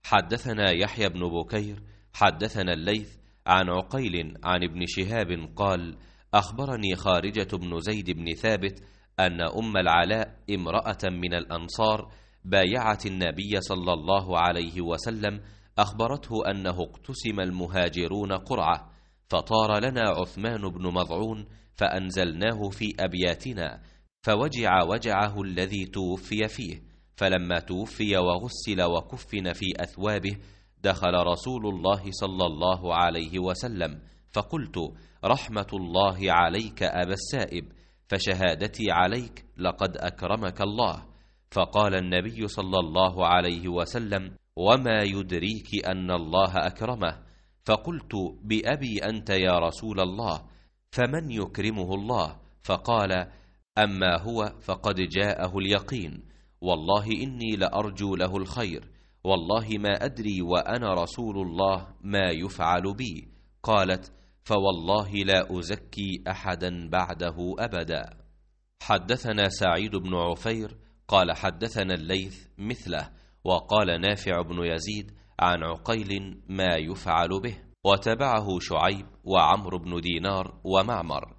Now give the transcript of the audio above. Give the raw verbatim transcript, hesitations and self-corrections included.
حدثنا يحيى بن بكير حدثنا الليث عن عقيل عن ابن شهاب قال أخبرني خارجة بن زيد بن ثابت أن أم العلاء امرأة من الأنصار بايعت النبي صلى الله عليه وسلم أخبرته أنه اقتسم المهاجرون قرعة، فطار لنا عثمان بن مضعون فأنزلناه في أبياتنا، فوجع وجعه الذي توفي فيه، فلما توفي وغسل وكفن في أثوابه دخل رسول الله صلى الله عليه وسلم، فقلت رحمة الله عليك أبا السائب، فشهادتي عليك لقد أكرمك الله. فقال النبي صلى الله عليه وسلم وما يدريك أن الله أكرمه؟ فقلت بأبي أنت يا رسول الله، فمن يكرمه الله؟ فقال أما هو فقد جاءه اليقين، والله إني لأرجو له الخير، والله ما أدري وأنا رسول الله ما يفعل بي. قالت فوالله لا أزكي أحدا بعده أبدا. حدثنا سعيد بن عفير قال حدثنا الليث مثله، وقال نافع بن يزيد عن عقيل ما يفعل به، وتبعه شعيب وعمرو بن دينار ومعمر.